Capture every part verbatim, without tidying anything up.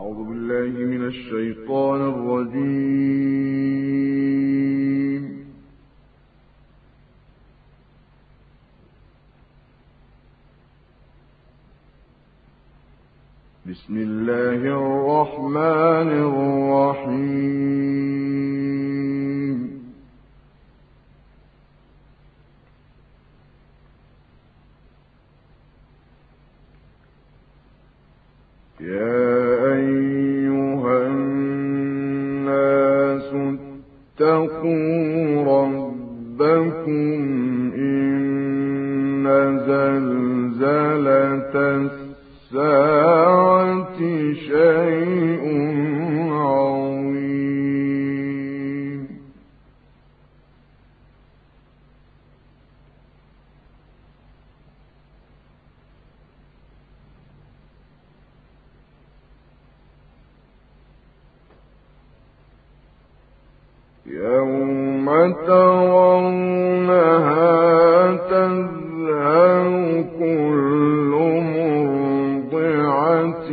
أعوذ بالله من الشيطان الرجيم. بسم الله الرحمن الرحيم. يا أيها الناس اتقوا ربكم إن زلزلة الساعة شيء عظيم. يوم ترونها تذهل كل مرضعة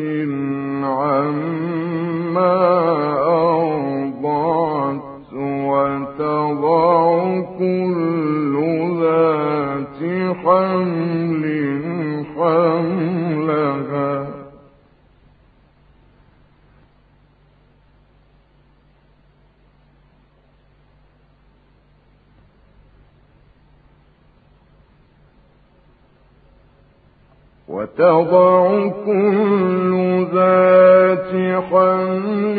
عما أرضعت وتضع كل ذات حمل حملها وتضع كل ذات حمل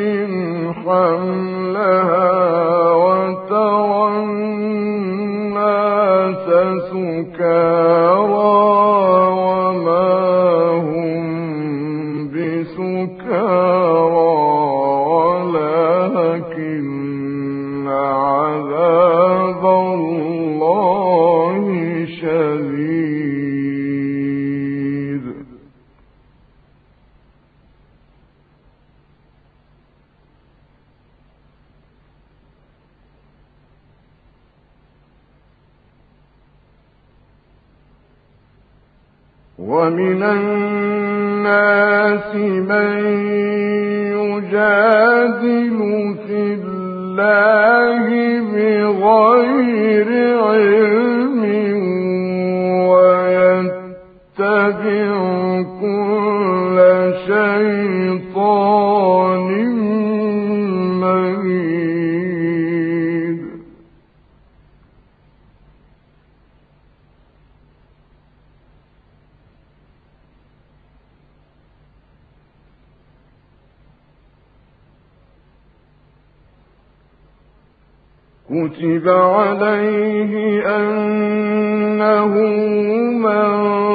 حملها وترى الناس سكارى وما هم بسكارى ولكن عذاب الله شديد. ومن الناس من يجادل في الله بغير علم ويتبع كل شيطان مريد. كتب عليه أنه من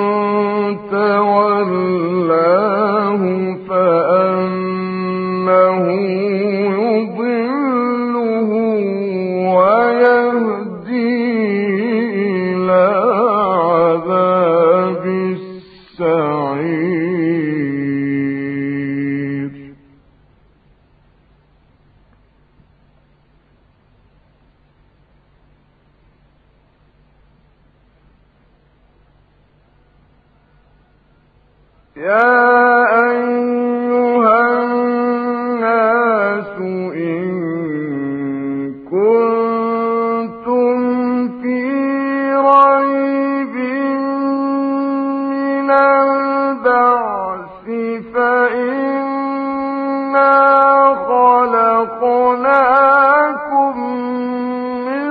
تولاه فأنه يضله ويهديه إلى عذاب السعير. يا أيها الناس إن كنتم في ريب من البعث فإنا خلقناكم من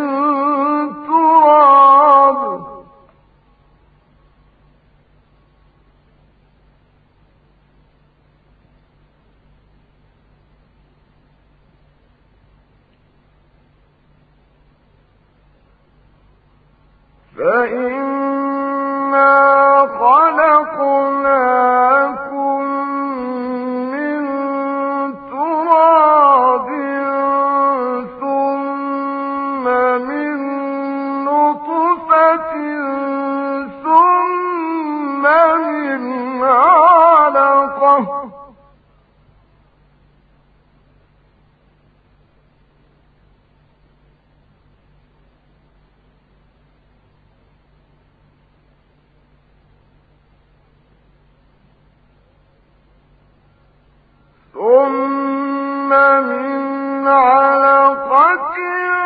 تراب فإنا خلقناكم من تراب ثم من نطفة ثم من علقة من علقة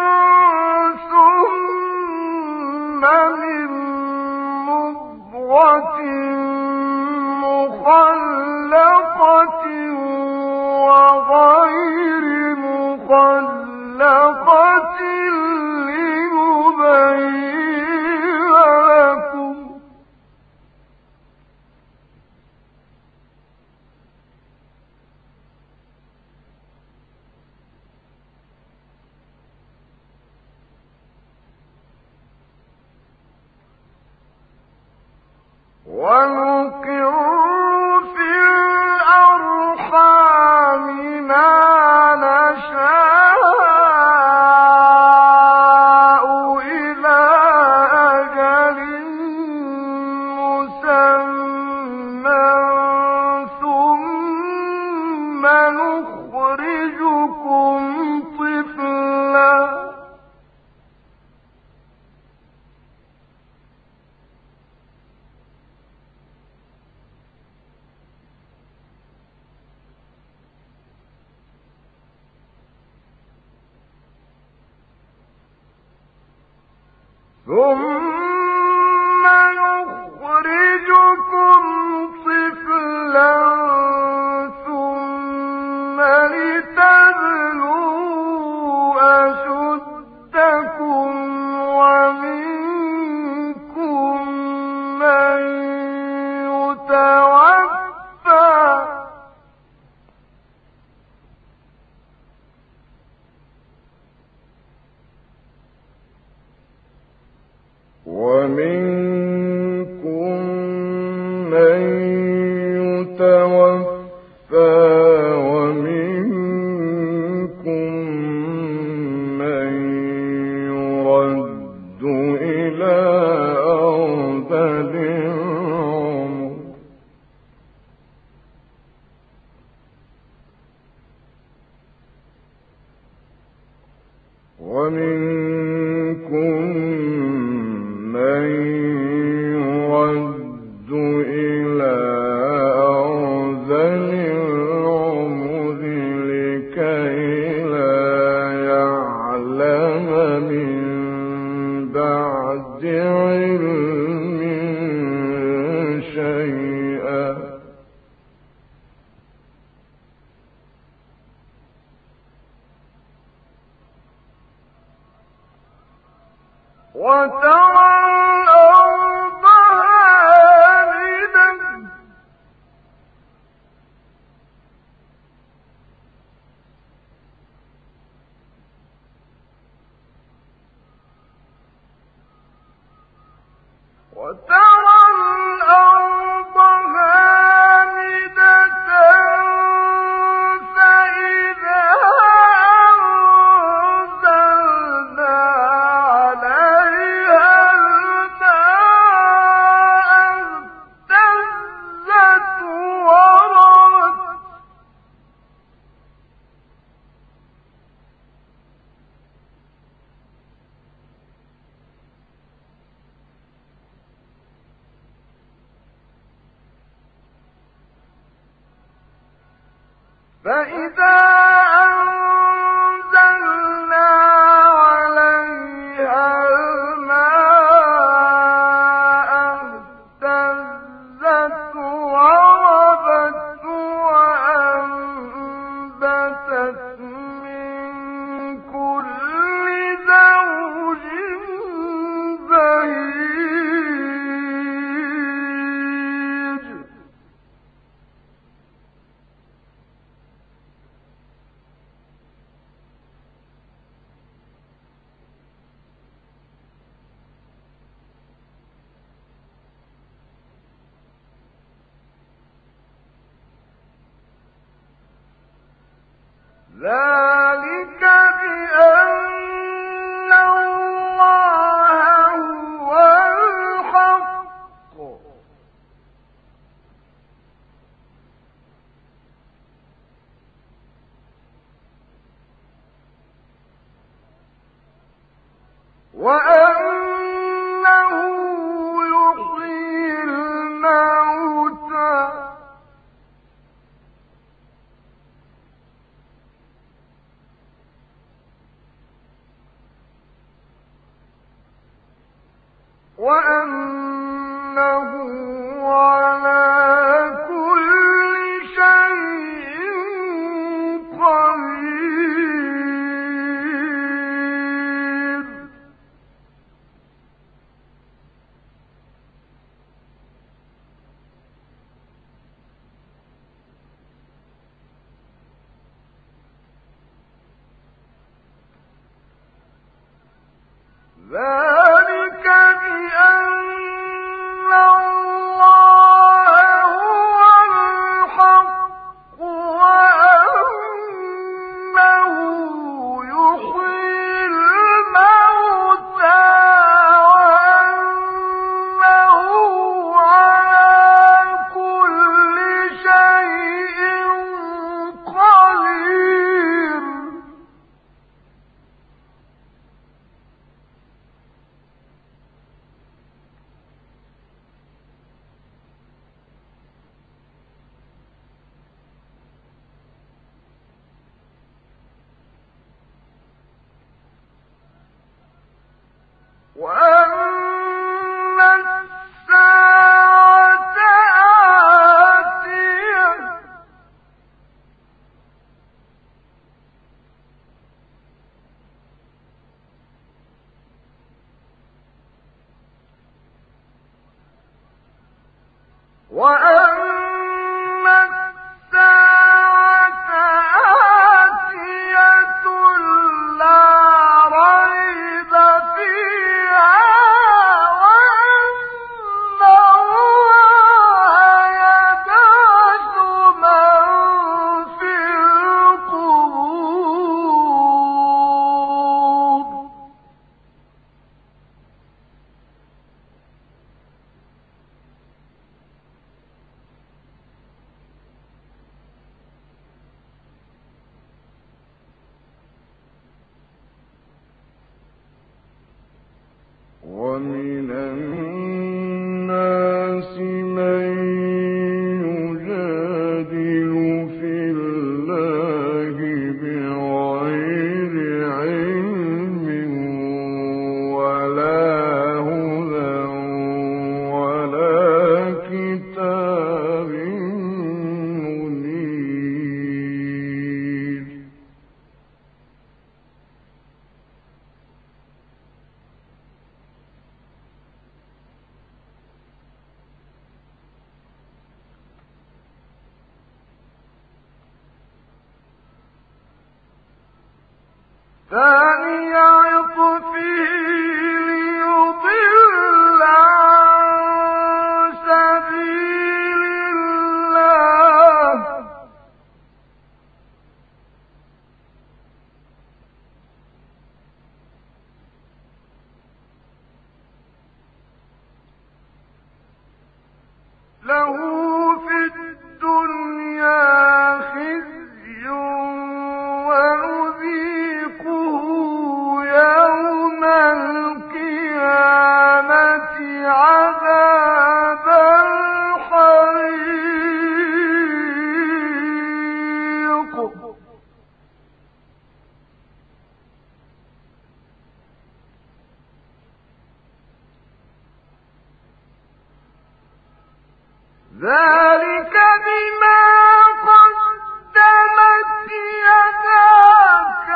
ثم من مضغة مخلقة وغير مخلقة لنبين لكم ونقر في الأرحام ما نشاء إلى أجل مسمى ثم نخرجكم طفلا ثم نخرجكم طفلا ثم لتبلغوا أشدكم ومنكم من يتوفى ومنكم من يتوفى ومنكم من يرد إلى أرذل العمر ومنكم من يرد إلى أرذل العمر لكي لا يعلم من بعد علم شيئا وترى الأرض هامدة وترى الأرض هامدة فإذا أنزلنا عليها الماء اهتزت وربت فإذا أنزلنا عليها الماء اهتزت وربت وأنبتت من كل زوج بهيج ذلك بأن الله هو الحق وأنه يحيي الموتى وأنه على كل شيء قدير. ذلك بأن الله هو الحق وأنه يحيي الموتى وأنه على كل شيء قدير. وأن الساعة آتية وأن الساعة آتية لا ريب فيها وأن الله يبعث من في القبور. ومن الناس من يجادل في الله بغير علم ولا هدى ولا كتاب منير. ثاني عطفه ليضل عن سبيل الله له في الدنيا خزي ونذيقه يوم القيامة عذاب الحريق. ذلك بما قدمت يداك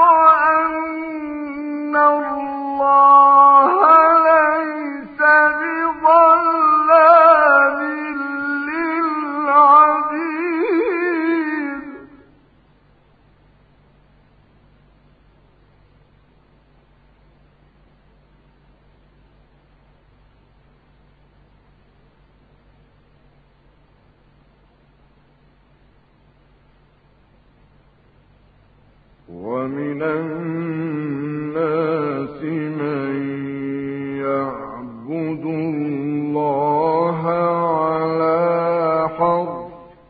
وأن الله ليس بظلام للعبيد. ومن الناس من يعبد الله على حرف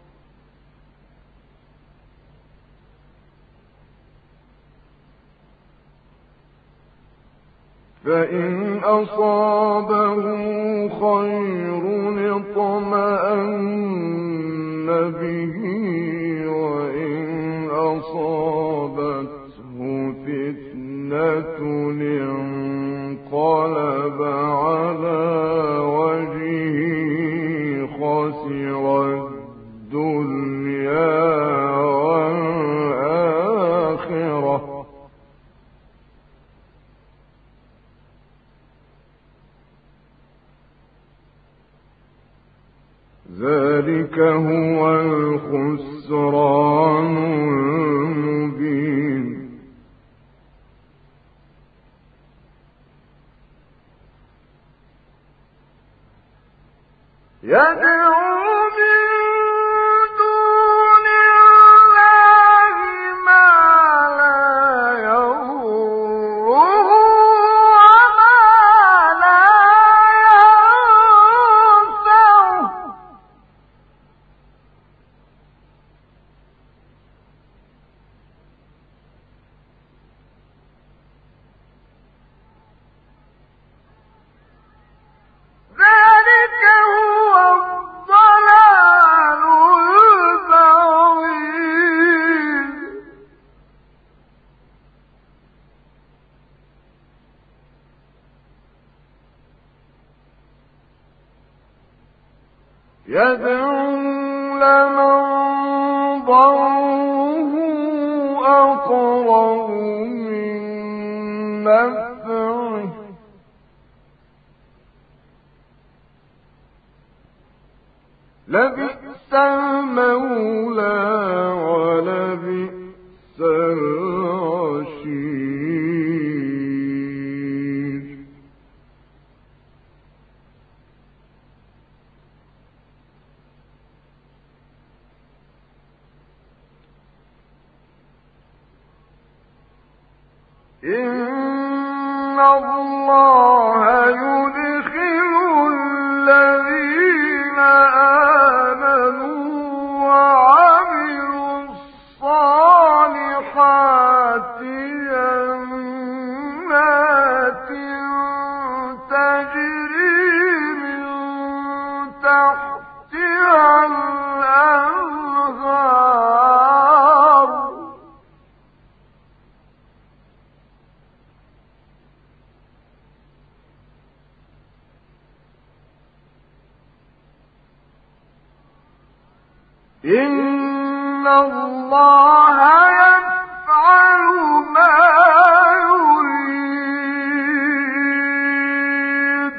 فإن أصابه خير اطمأن به وإن أصابته فتنة انقلب على يدعو لمن ضره أقرب من نفعه لبئس المولى ولبئس العشير إن الله يدخل الذين آمنوا وعملوا الصالحات جنات تجري من تحتها الأنهار إن الله يفعل ما يريد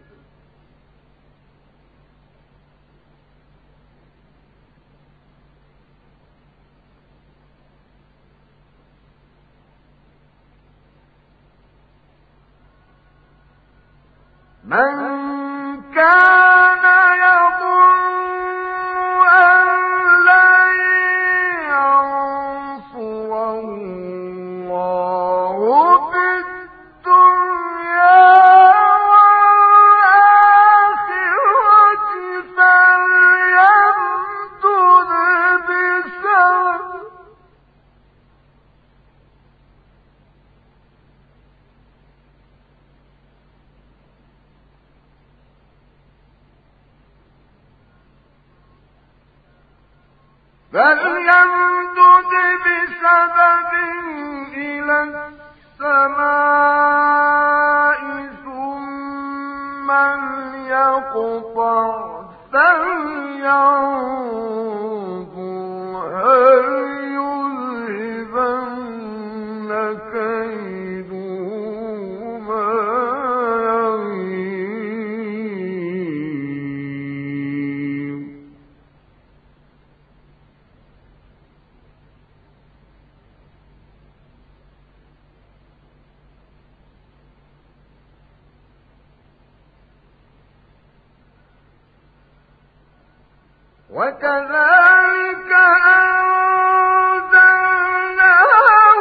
من كان يظن فليمدد بسبب إلى السماء ثم ليقطع فلينظر هل يذهبن كيده ما يغيظ وكذلك أنزلناه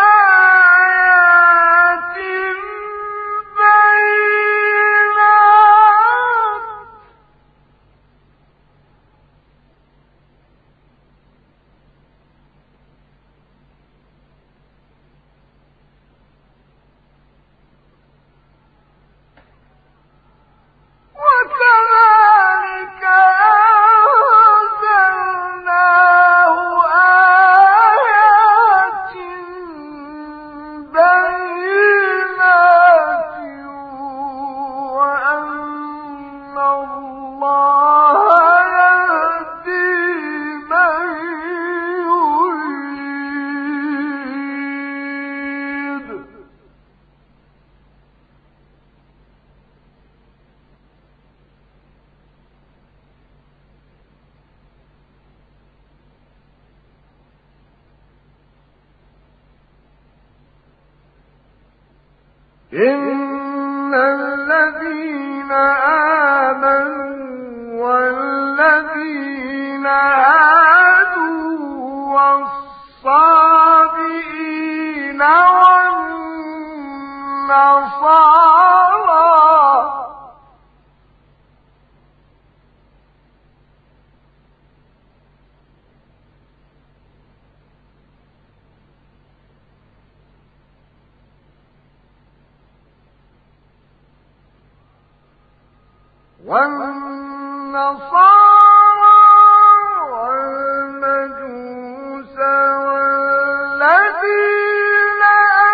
آيات بينات وكذلك إن الذين آمنوا والذين هادوا والصابئين والنصارى والنصارى والمجوس والذين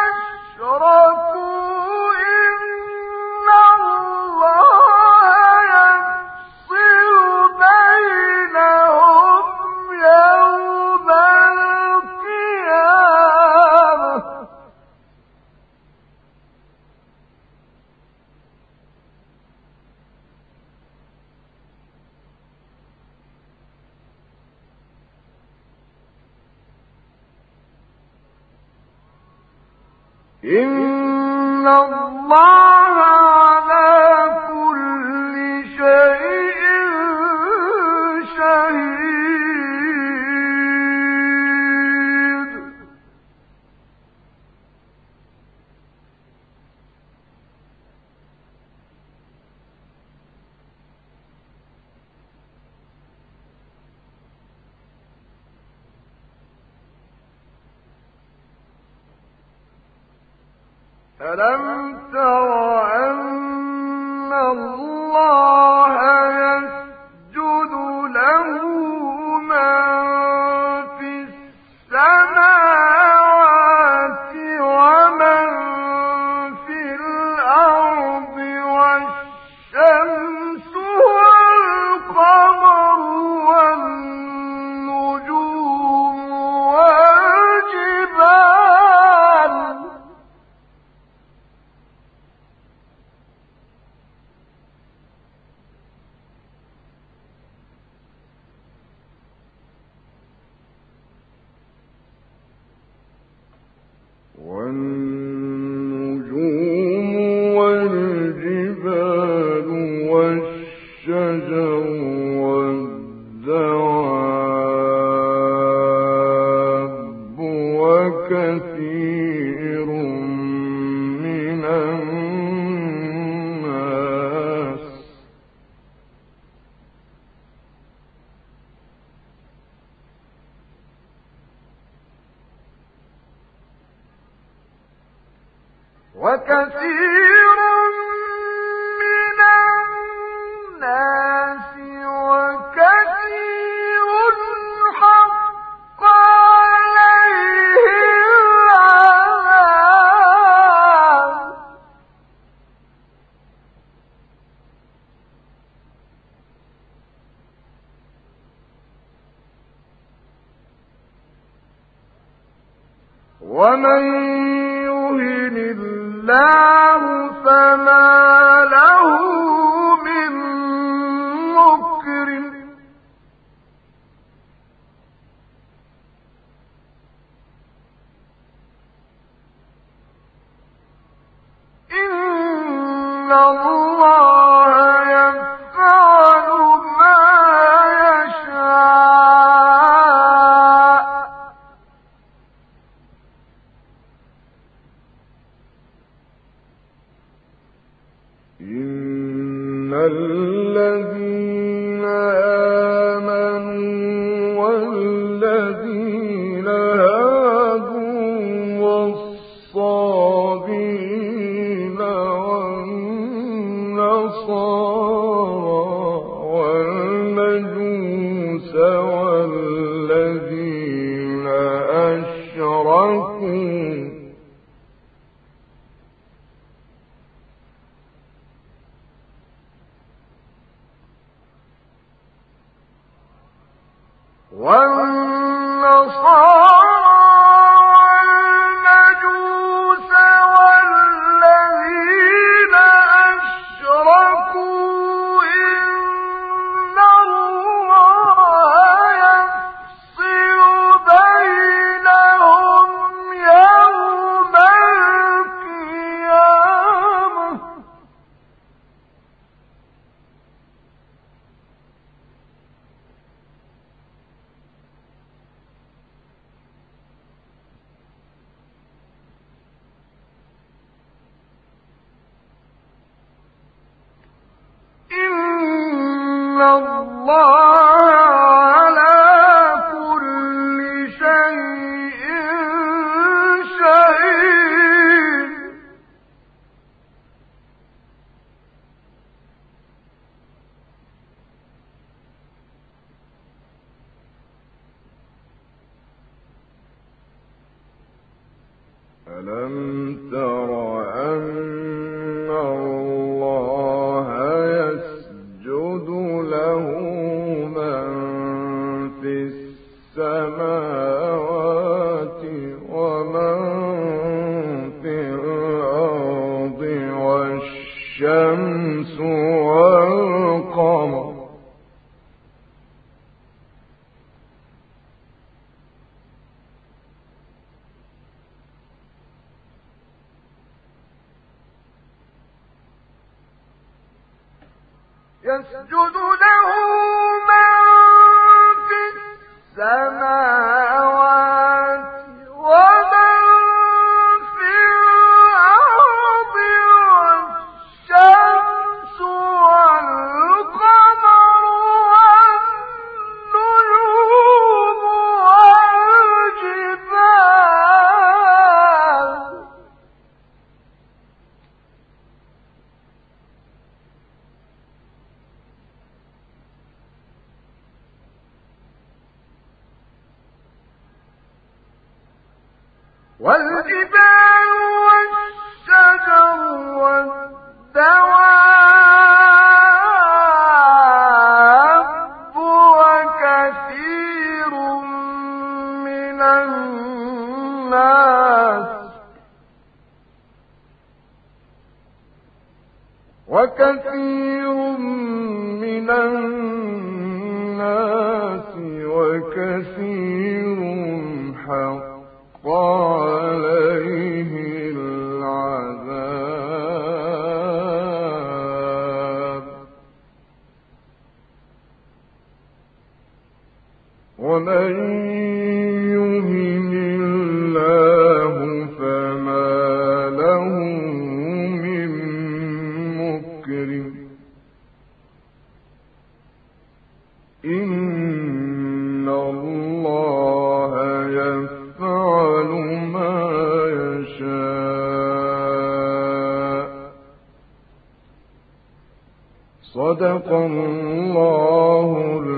أشركوا إن الله يفصل بينهم إن الله على كل شيء شهيد. ألم تر أن الله يسجد له من في السماوات ومن في الأرض والشمس والقمر والنجوم والجبال والنجوم والجبال والشجر والدواب وكثير من الناس وكثير من الناس وكثير حق عليه العذاب ومن يهن الله فما له من مكرم إن الله يفعل ما يشاء إن الذين آمنوا والذين هادوا والصابين والنصارى والمجوس والذين أشركوا والنصارى والمجوس والذين أشركوا إن الله يفصل بينهم يوم القيامة إن الله على كل شيء شهيد. ألم تر أن الله يسجد له من في السماوات ومن في الأرض والشمس والقمر يسجد له من في السماوات ومن في الأرض والشمس والقمر والنجوم والجبال والجبال والشجر والدواب وكثير من الناس وكثير من الناس وكثير حق عليه العذاب ومن يهن الله فما له من مكرم إن الله يفعل ما يشاء صدق الله